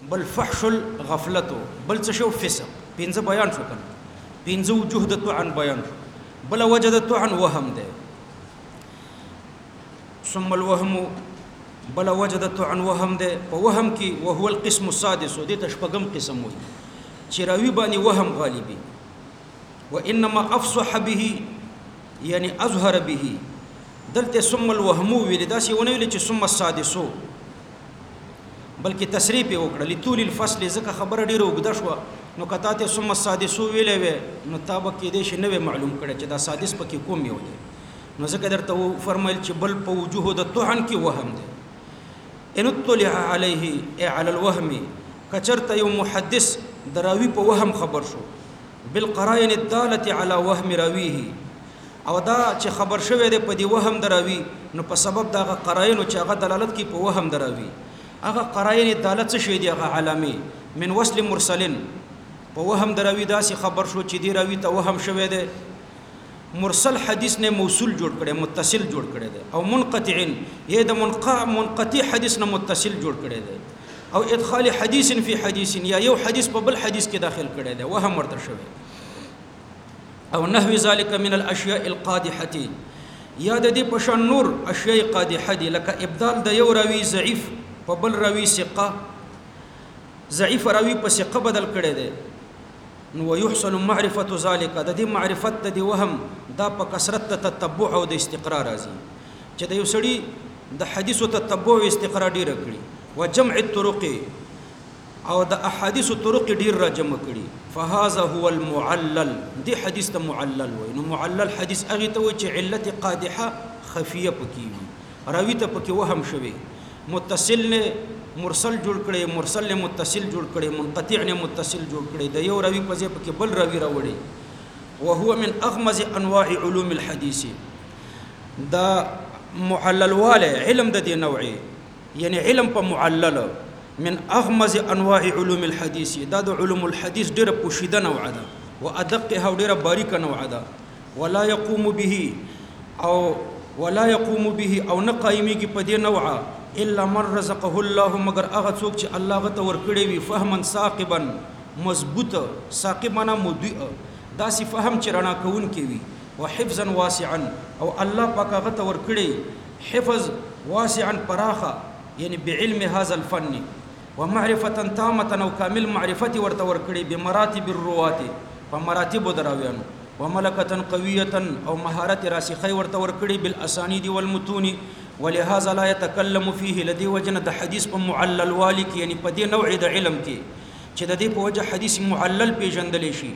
بل فحش الغفلت بل څه شو فسق پنځه بیان شو کنه پنځه وجوه د طعن بیان شو بل وجه د طعن وهم ده ثم الوهم بل وجه د طعن وهم ده په وهم کې وهو القسم السادس د تشپغم قسم وي چې راوي باندې وهم غالبي وانما افصح به يعني اظهر به دلته ثم الوهم ویل دا سی ونه ویل چې ثم السادسو بلکې تصریح په وکړه لطول الفصل ځکه خبره ډیره وګدا شو نو کته ته ثم السادسو ویلې و نو تابه کې دې شي نو معلوم کړي چې دا سادس پکې کوم یو دی نو ځکه درته فرمایل چې بل په وجوه د طعن کې وهم دی ان اطلع عليه على الوهم کچرته یو محدث دراوی په وهم خبر شو بالقرائن الداله على وهم راويه او دا چې خبر شوی دی په دی وهم دراوی نو په سبب دا قرائن چې هغه دلالت کوي په وهم دراوی هغه قرائن دلالت څه شي دی هغه علامه من وصل مرسلن په وهم دراوی دا سي خبر شو چې دی راوی ته وهم شوی دی مرسل حدیث نه موصول جوړ کړي متصل جوړ کړي دی او منقطعن یې د منقطع حدیث نه متصل جوړ کړي دی او ادخال حدیث فی حدیث یا یو حدیث په بل حدیث کې داخل کړي دی وهم ورته شوی او نحو ذلك من الاشیاء القادحه یا د دې په شان نور اشیاء قادحه دي لکه ابدال د یو راوی ضعیف په بل راوی ثقه ضعیف راوی په ثقه بدل کړي دي نو يحصل معرفه ذلك د دې معرفت د وهم دا په کثرت تتبع او د استقرار راځي چې د یو سړي د حدیث تتبع او استقرار ډیر کړي وجمع الطرق او د احاديث طرق ډیر را جمع کړي فهذا هو المعلل دي حدیث ته معلل وای نو معلل حدیث هغه ته وای چې علت قادحه خفیه پکې وي راوی ته پکې وهم شوی متصل نه مرسل جوړ کړي مرسل نه متصل جوړ کړي منقطع نه متصل جوړ کړي د یو راوی په ځای پکې بل راوی راوړي وهو من اغمز انواع علوم الحديث دا معلل واله علم د دې نوعي یعنی علم په معلل من اغمز انواع علوم الحديث دا د علوم الحديث ډیره پوشیده نوع ده وادقها ډیره باریکه نوع ده ولا يقوم به او نه قایمیږي په دې نوعه الا من رزقه الله مگر هغه څوک چې الله غته ورکړي وي فهما ثاقبا مضبوط ثاقبنا مضيء دا سی فهم چې رڼا کون کې وي وحفظا واسعا او الله پاک هغه ته ورکړي حفظ واسعا پراخه یعنی بعلم هذا الفن ومعرفه تامه او کامل معرفت ورته ورکړي بمراتب الروات فمراتب دراویانو وملکه قویه او مهارت راسخه ورته ورکړي بالاسانید والمتون ولهذا لا يتكلم فيه لدي وجنه د حديث په معلل والک یعنی په دې نوع د علم کې چې د دې په وجه حدیث معلل پیژندل شي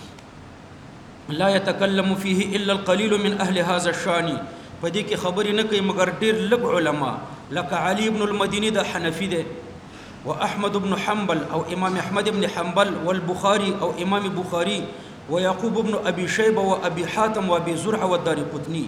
لا يتكلم فيه الا القليل من اهل هذا الشان په دې کې خبرې نه کوي مگر ډېر لږ علما لکه علي ابن المديني د حنفي ده واحمد بن حنبل او امام احمد بن حنبل والبخاري او امام بخاري ويعقوب بن ابي شيبه وابي حاتم وابي زرع والدارقطني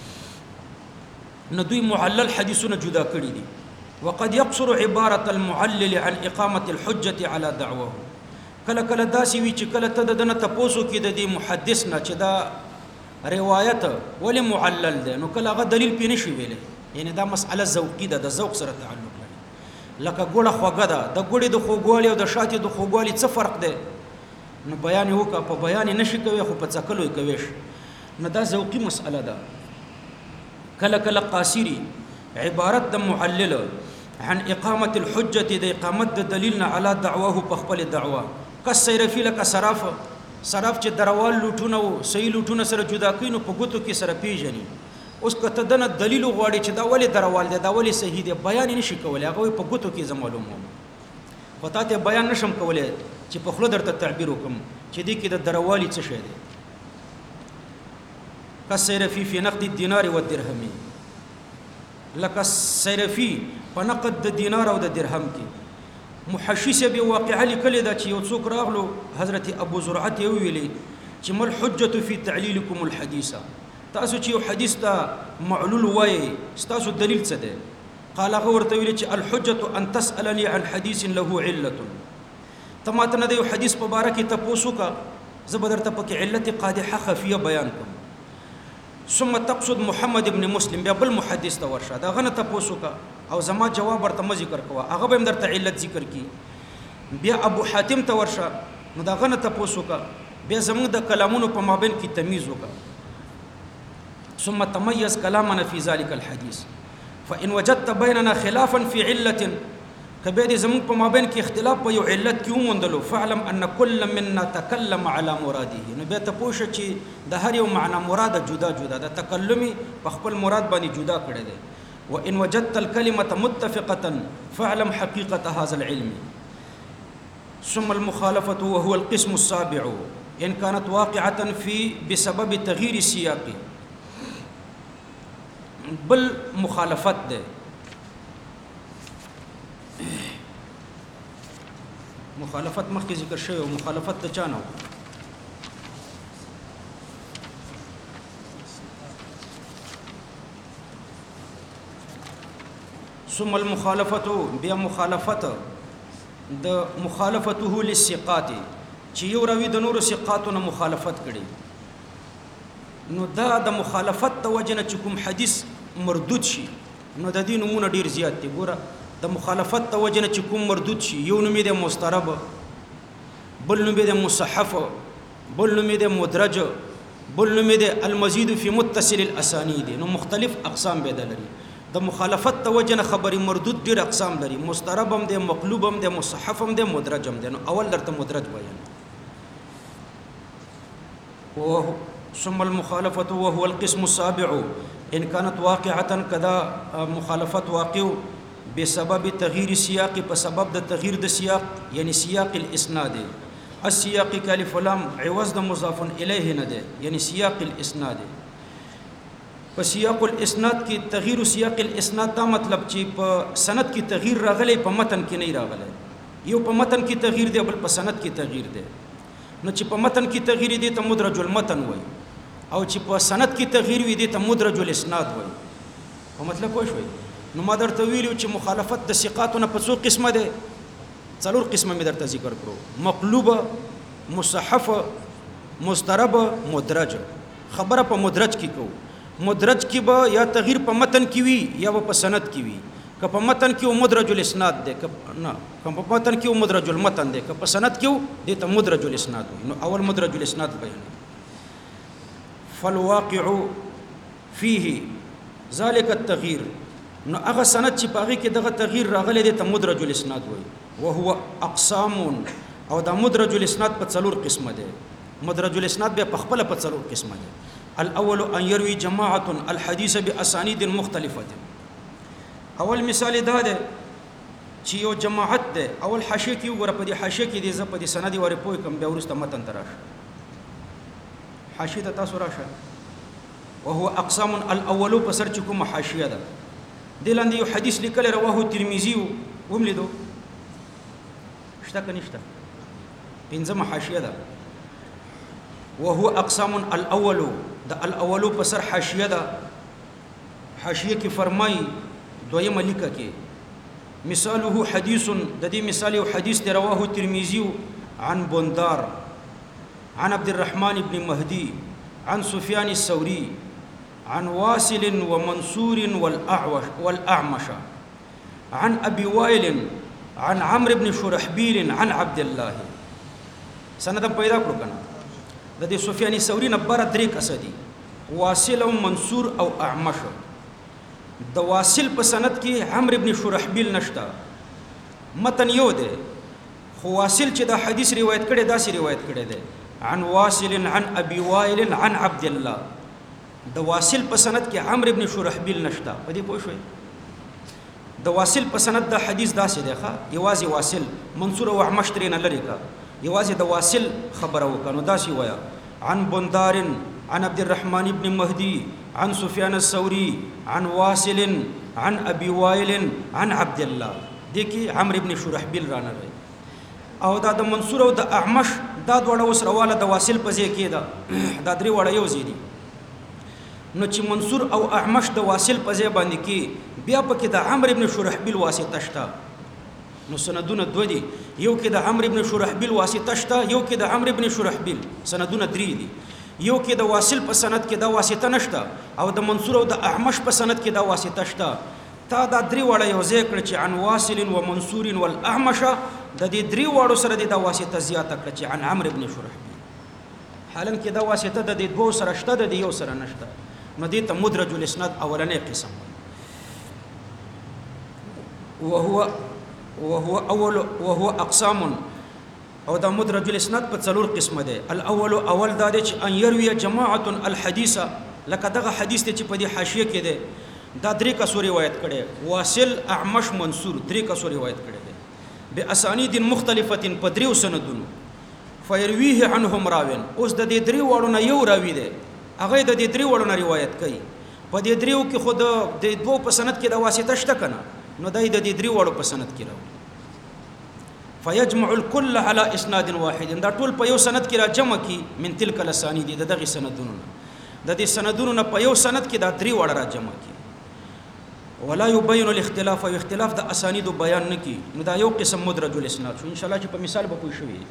ندوی معلل حدیثونه جدا کړی دي وقد يقصر عباره المعلل عن اقامه الحجه على دعواه کله کله داسي وی چې کله ته دنه تاسو کې د دې محدث نه چې دا روایت ول معلل ده نو کله غو دلیل پینې شي ویلې یعنی دا مسأله ذوقی ده د ذوق سره تعلق لري لکه ګوړه خوګه ده د ګوړې د خوګوالي او د شاتې د خوګوالي څه فرق ده نو بیان وکړه په بیان نشي کوي خو په څکلو کوي نو دا ذوقی مسأله ده کله کله قاصری عبارت د معلل عن اقامه الحجه د اقامت د دلیلنا علی دعواه په خپل دعوه کسر فی لک صراف چې دروال لوټونه او صحیح لوټونه سره جدا کینو په ګوتو کې سره پیژني اوس کته دنه دلیل غواړي چې دا ولې دروال دی دا ولې صحیح دی بیان نشي کولای هغه په ګوتو کې زموږ وتا ته بیان نشم کولای چې په خله درته تعبیر وکم چې دې کې د دروالی څه شی دی كالسيرفي في نقد الدينار والدرهم لك السيرفي په نقد د دینار او د درهم کې محشش به واقعه لیکل دا چې یو څوک راغلو حضرت ابو زرعه یې ویلي چې مل حجه فی تعلیلکم الحديث تاسو چې یو حدیث ته معلول وای تاسو دلیل څه دی قال هغه ورته ویلي چې الحجه ان تسالني عن حديث له عله تماتنه د یو حدیث په باره کې تاسو کا زبردرته پکې علت قادحه خفیه بیان کوم ثم تقصد محمد ابن مسلم بیا بل محدث ته ورشه دا غنه تاسو کا او زما جواب ورته ذکر کوه هغه به درته علت ذکر کی بیا ابو حاتم ته ورشه نو دا غنه تاسو کا بیا زموږ د کلامونو په مابین کې تمیز وکړه ثم تميز كلامنا في ذلك الحديث فإن وجدت بيننا خلافا في علة کبه دې زموږ په مابین کې اختلاف په یو علت کې وموندلو فعلم ان كل منا تكلم على مراده نو به ته پوښه چې د هر یو معنا مراد جدا جدا د تکلمي په خپل مراد باندې جدا کړی دی وان وجدت الكلمه متفقه فعلم حقيقه هذا العلم ثم المخالفه وهو القسم السابع ان كانت واقعه في بسبب تغيير السياق بل مخالفت ده مخالفت مخکې ذکر شوی او مخالفت ته چانه ثم المخالفت بیا مخالفت د مخالفته للثقات چې یو راوی د نورو ثقاتونو مخالفت کړي نو دا د مخالفت د وجنه چې کوم حدیث مردود شي نو د دې نمونه ډیر زیات دي ګوره د مخالفت د وجنه چې کوم مردود شي یو نوم یې د مسترب بل نوم یې د مصحف بل نوم یې د مدرج بل نوم یې د المزید فی متصل الاسانید نو مختلف اقسام به لري د مخالفت د وجنه خبري مردود ډیر اقسام لري مسترب هم د مقلوب هم د مصحف هم د مدرج هم د نو اول درته مدرج بیان ثم المخالفة وهو القسم السابع إن كانت واقعة كذا مخالفة واقع بسبب تغيير السياق بسبب تغيير السياق يعني سياق الإسناد السياق كالف لام عوض مضاف إليه نده يعني سياق الإسناد فسياق الإسناد کی تغيير سياق الإسناد دا مطلب چې په سند کې تغيير راغلی په متن کې نه راغلی یو په متن کې تغيير دی بل په سند کې تغيير دی نو چې په متن کې تغيير دی ته مدرج المتن وای او چې په سند کې تغيير وي دی ته مدرج الاسناد وای په مطلب پوه شوي نو ما درته ویلو چې مخالفت د ثقاتونو په څو قسمه ده څلور قسمه مې درته ذکر کړو مقلوبه مصحف مسترب مدرج خبره په مدرج کې کو مدرج کې به یا تغيير په متن کې وي یا په سند کې وي که په متن کې مدرج الاسناد ده نه که په متن کې مدرج المتن ده که په سند کې دی ته مدرج الاسناد نو اول مدرج الاسناد بیان فالواقع فيه ذلك التغيير نو هغه سند چې پاغي کې دغه تغییر راغلی دی ته مدرج الاسناد وای وهو اقسام او دا مدرج الاسناد په څلور قسمه ده مدرج الاسناد به په خپل په څلور قسمه ده الاول ان يروي جماعه الحديث باسانيد مختلفه اول مثال دا ده چې یو جماعت ده اول حاشیه کې وګوره په دې حاشیه کې دې ز په دې سند واره پوي کوم بیا ورسته متن تراشه حاشیه تاسو راشه وهو اقسام الاول پسر چې کوم حاشیه ده دلاندې یو حدیث لیکل رواه ترمذی وملیدو شته کنيشته پنځمه حاشیه ده وهو اقسام الاول ده الاول پسر حاشیه ده حاشیه کې فرمای دویمه لیکه کې مثاله حديث د دې مثال یو حدیث دی رواه ترمذی عن بندار عن عبد الرحمن بن مهدي عن سفيان الثوري عن واصل ومنصور والأعمش عن أبي وائل عن عمرو بن شرحبيل عن عبد الله سند پیدا کړو کنه د دې سفيان الثوري نه بر درې کسدي واصل او منصور او اعمش د واصل په سند کې عمرو بن شرحبيل نشتا متن یو ده خو واصل چې دا حدیث روایت کړي دا سي روایت کړي ده عن واصل عن ابي وائل عن عبد الله د واصل په سند کې عمرو بن شرحبيل نشتا په دې پوه شئ د واصل په سند د حدیث داسې دی ښا یوازې واصل منصور او اعمش ترې نه لري کا یوازې د واصل خبره وکړو داسې ویا عن بندار عن عبد الرحمن بن مهدي عن سفيان الثوري عن واصل عن ابي وائل عن عبد الله دکی عمرو بن شرحبيل را نه او دا د منصور او د اعمش دا دوړه وسرواله د واصل په ځای کې دا درې وړه یو زیدي نو چې منصور او اعمش د واصل په ځای باندې کې بیا پکې د عمرو بن شرحبيل واسطه شته نو سندونه دوه دي یو کې د عمرو بن شرحبيل واسطه شته یو کې د عمرو بن شرحبيل سندونه درې دي یو کې د واصل په سند کې دا واسطه نشته او د منصور او د اعمش په سند کې دا واسطه شته تا دا درې وړه یو ځای کړ چې عن واصل و منصور والاعمش د دې درې واړو سره د واسطه زیاته کړه چې عن عمرو ابن شرحبیل، حالانکه دا واسطه د دې دوه سره شته د یو سره نشته، نو دې ته مدرج الاسناد اولنې قسم وهو اقسام، او دا مدرج الاسناد په څلور قسمه ده. الاول اول دا ده چې ان يروي جماعه الحديث، لکه دغه حدیث ته چې په دې حاشیه کې ده دا درې کسو روایت کړي، واصل اعمش منصور درې کسو روایت کړي ده باسانید مختلفه په دریو سندونو، فيرويه عنهم راوين، اوس د دې درې وړو نه یو راوي ده هغه د دې درې وړو نه روایت کوي، په دې دریو کې خود د دوه په سند کې د واسطه شته کنه، نو دای د دې درې وړو په سند کې راوي، فيجمع الكل على اسناد واحد، دا ټول په یو سند کې را جمع کی من تلك الاسانید دغه سندونو، د دې سندونو نه په یو سند کې دا درې وړ را جمع کی، ولا يبين الاختلاف، او اختلاف د اسانید بیان نکي، نو دا یو قسم مدرج الاسناد شو. ان شاء الله چې په مثال به پوه شوي.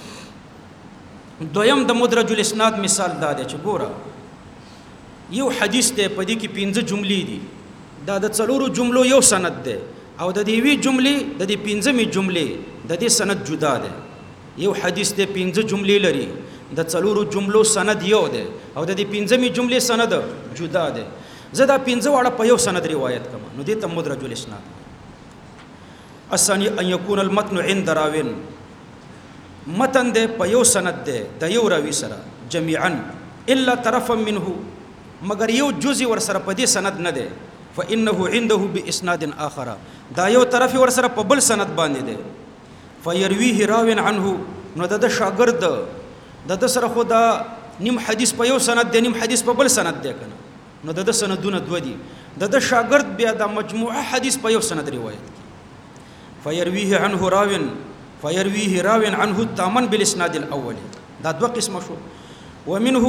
دویم د مدرج الاسناد مثال دا دی چې ګوره یو حدیث ته په دې کې 15 جملې دي، دا د څلورو جملو یو سند دی، او د دې وی جملې د دې 15مې جملې د دې سند جدا دی. یو حدیث ته 15 جملې لري، د څلورو جملو سند یو دی، او د دې 15مې جملې سند جدا دی. زه دا 15 واړه په یو سند روایت کوم، نو دې ته مدرج الاسناد. الثاني ان يكون المتن عند راوين، متن ده په یو سند ده د یو راوي سره جميعا الا طرفا منه، مگر یو جزء ور سره په دې سند نه ده، فانه عنده باسناد اخر، دا یو طرف ور سره په بل سند باندې ده، فيرويه راوين عنه، نو د شاګرد د سره خدا نیم حدیث په یو سند ده نیم حدیث په بل سند ده کنه، نو د سندونه دو دي، د شاګرد بیا د مجموعه حدیث په یو سند روایت کی، فيرويه عنه راوين عنه تامن بالاسناد الاول، دا دو قسم شو. ومنه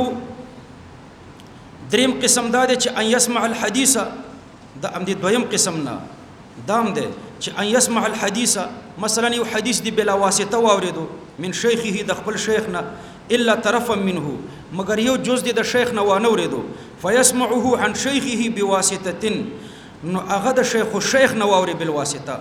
دریم قسم دا دی چې ان يسمع الحديث، دا ام دي دویم قسم نه دام دی چې ان يسمع الحديث، مثلا یو حدیث دی بلا واسطه واوریدو من شیخه د خپل شیخ نه، الا طرفا منه، مگر یو جز دی د شیخ نه وانه اوریدو، فيسمعه عن شیخه بواسطه، نو هغه د شیخ نه واوري بالواسطه.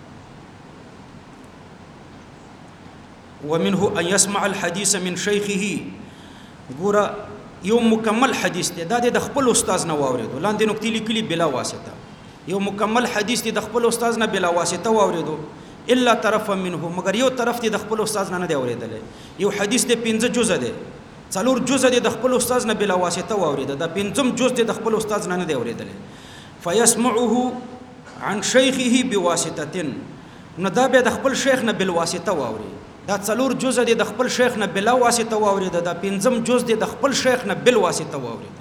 ومنه ان يسمع الحديث من شيخه، ګوره یو مکمل حدیث دی دا د خپل استاد نه واوریدو، لاندې نکتې لیکلي بلا واسطه، یو مکمل حدیث دی د خپل استاد نه بلا واسطه واوریدو، الا طرفا منه، مگر یو طرف دی د خپل استاد نه دی اوریدل، یو حدیث دی 15 جزء دی، څلور جزء دی د خپل استاد نه بلا واسطه واوریدل، دا 5م جزء دی د خپل استاد نه دی اوریدل، فيسمعه عن شيخه بواسطه، نو دا به د خپل شیخ نه بل واسطه واوري، دا څلور جزء دی د خپل شیخ نه بلا واسطه واورید، دا 5م جزء دی د خپل شیخ نه بل واسطه واورید.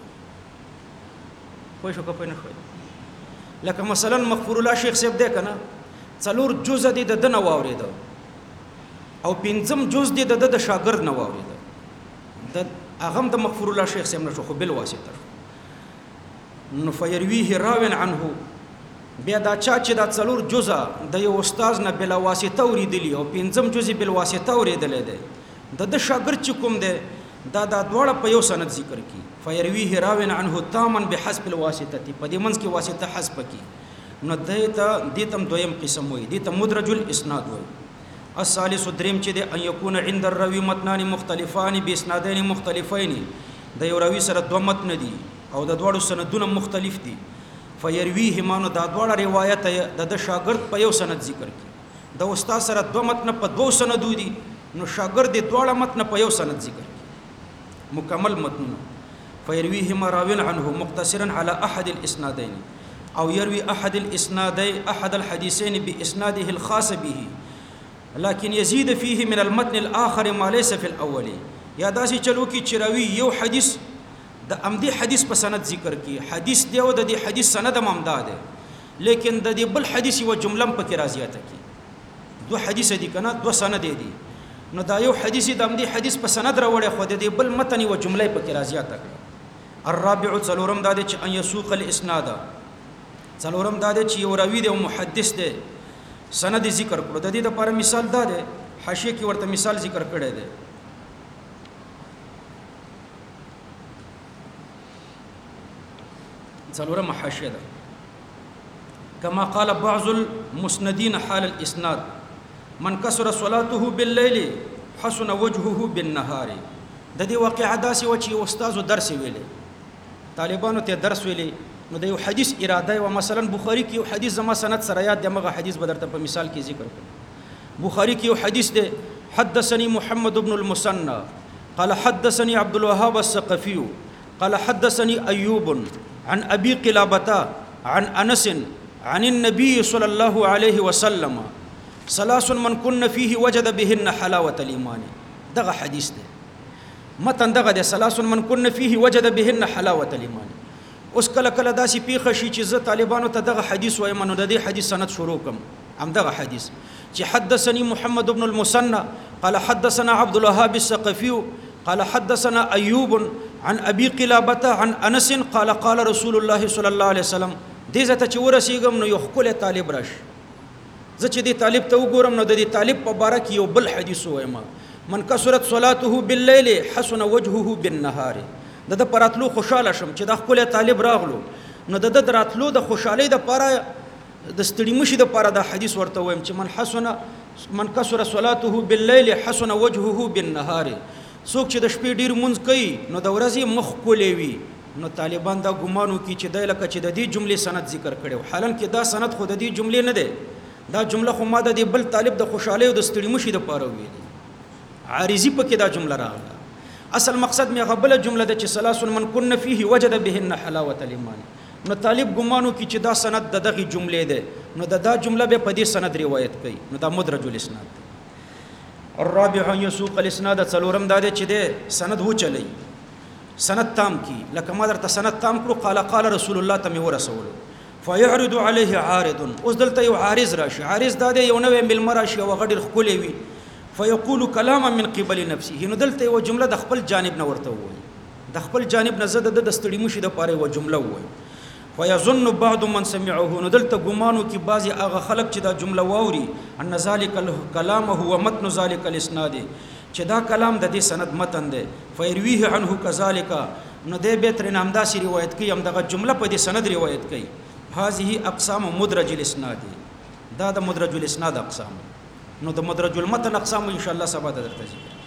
خو شو کپې نه خو لکه مثلا مغفور الله شیخ صاحب دی کنه، څلور جزء دی د دنه واورید، او 5م جزء دی د شاګرد نه واورید، د اغم د مغفور الله شیخ صاحب نه شو خو بل واسطه، نو فيرويه راوين عنه، بیا دا چې دا څلور جزء د یو استاد نه بلا واسطه اوریدلی، او 5م جزء بل واسطه اوریدل دی، د شاګرد چې کوم دی دا دواړه په یو سند ذکر کی، فيرويه راوين عنه تامن بحسب الواسطه، په دې منځ کې واسطه حسب کی، نو دې تم دویم قسم وي، دې ته مدرج الاسناد وي. الثالث دریم چې دی ان يكون عند الراوي متنان مختلفان باسنادين مختلفين، د یو راوي سره دوه متن دي او د دوړو سندونه مختلف دي، فيرويه مانو دا دواړه روایت د شاګرد په یو سند ذکر کی، د استاد سره دوه متن په دوه سندو دي، نو شاګرد دواړه متن په یو سند ذکر کی مکمل متن، فيرويه ما راوين عنه مقتصرا على احد الاسنادين، او يروي احد الاسنادين احد الحديثين باسناده الخاص به، لكن يزيد فيه من المتن الاخر ما ليس في الاول، یا داسې چلو کی چراوی یو حدیث د امدی حدیث په سند ذکر کی، حدیث دی او د دې حدیث سند هم امداد ده، لیکن د دې بل حدیث و جمله په کې راځياته کی، دو حدیث دي کنه دو سند دي، نو دا یو حدیث د امدی حدیث په سند راوړې خو د دې بل متن و جمله په کې راځياته. الرابع څلورم دا دی چې ان يسوق الاسناد، څلورم دا دی چې یو راوی دی او محدث دی سند ذکر کړو، د دې لپاره مثال دا دی، حاشیه کې ورته مثال ذکر کړی دی، څلورم حاشیه ده، كما قال بعض المسندين حال الاسناد، من کثر صلاته باللیل حسن وجهه بالنهار. د دې واقعه داسې و چې استاد درس ویلې، طالبانو ته درس ویلې، نو د یو حدیث اراده و، مثلا بخاری کې یو حدیث زما سند سره یاد دی، مغه حدیث به درته په مثال کې ذکر کړم. بخاری کې یو حدیث دی، حدثني محمد بن المثنى قال حدثني عبد الوهاب الثقفي قال حدثني أيوب عن أبي قلابة عن أنس عن النبي صلى الله عليه وسلم ثلاث من كن فيه وجد بهن حلاوة الإيمان. دغه حدیث دی، متن دغه دی، ثلاث من كن فيه وجد بهن حلاوة الإيمان. اوس کله کله داسې پیښه شي چې زه طالبانو ته دغه حدیث وایم، نو د دې حدیث سند شروع کوم. هم دغه حدیث چې حدثني محمد بن المثنى قال حدثنا عبد الوهاب الثقفي قال حدثنا أيوب عن أبي قلابة عن أنس قال قال رسول الله صلى الله عليه وسلم. دې ځای ته چې ورسېږم نو یو ښکلی طالب راشي، زه چې دې طالب ته وګورم نو د دې طالب په باره کې یو بل حدیث وایم، من کثرت صلاته باللیل حسن وجهه بالنهار. د په راتلو خوشاله شم چې دا ښکلی طالب راغلو، نو د راتلو د خوشحالۍ دپاره د ستړي مشي دپاره دا حدیث ورته وایم چې من کثر صلاته باللیل حسن وجهه بالنهار. څوک چې د شپې ډېر مونځ کوي نو د ورځې مخ ښکلی وي. نو طالبان دا ګمان وکړي چې دی لکه چې د دې جملې سند ذکر کړی و، حالان کې دا سند خو د دې جملې نه دی، دا جمله خو ما د دې بل طالب د خوشحالۍ او د ستړي مشي دپاره ویلې، عارضي پکې دا جمله راغله. اصل مقصد مې هغه بله جمله ده چې ثلاث من كن فيه وجد بهن حلاوة الإيمان. نو طالب ګمانو کې چې دا سند د دغې جملې دی، نو دا جمله به په دې سند روایت کوي، نو دا مدرج الاسناد دی. الرابع يسوق الاسناد. څلورم دا دی چې دی سند وچلی، سند تام کی، لکه ما درته سند تام کړو قال رسول الله ته مې ورسولو. فيعرض عليه عارض. اوس دلته یو عارض راشي، عارض دا دی یو نوی مېلمه راشي او هغه ډېر ښکلی وي، فيقول كلاما من قبل نفسه. نو دلته یو جمله د خپل جانب نه ورته ووایي، د خپل جانب نه زه د ستړي مشي دپاره یوه جمله ووایم. فيظن بعض من سمعه. نو دلته ګمانو کې بعضې هغه خلک چې دا جمله واوري ان ذلك الكلام هو متن ذلك الاسناد، چې دا کلام د دې سند متن دی. فيرويه عنه كذلك. نو دی بیا ترېنه همداسې روایت کوي، همدغه جمله په دې سند روایت کوي. هذه اقسام مدرج الاسناد. دا د مدرج الاسناد اقسام. نو د مدرج المتن اقسام ان شاء الله سبا درته ذکر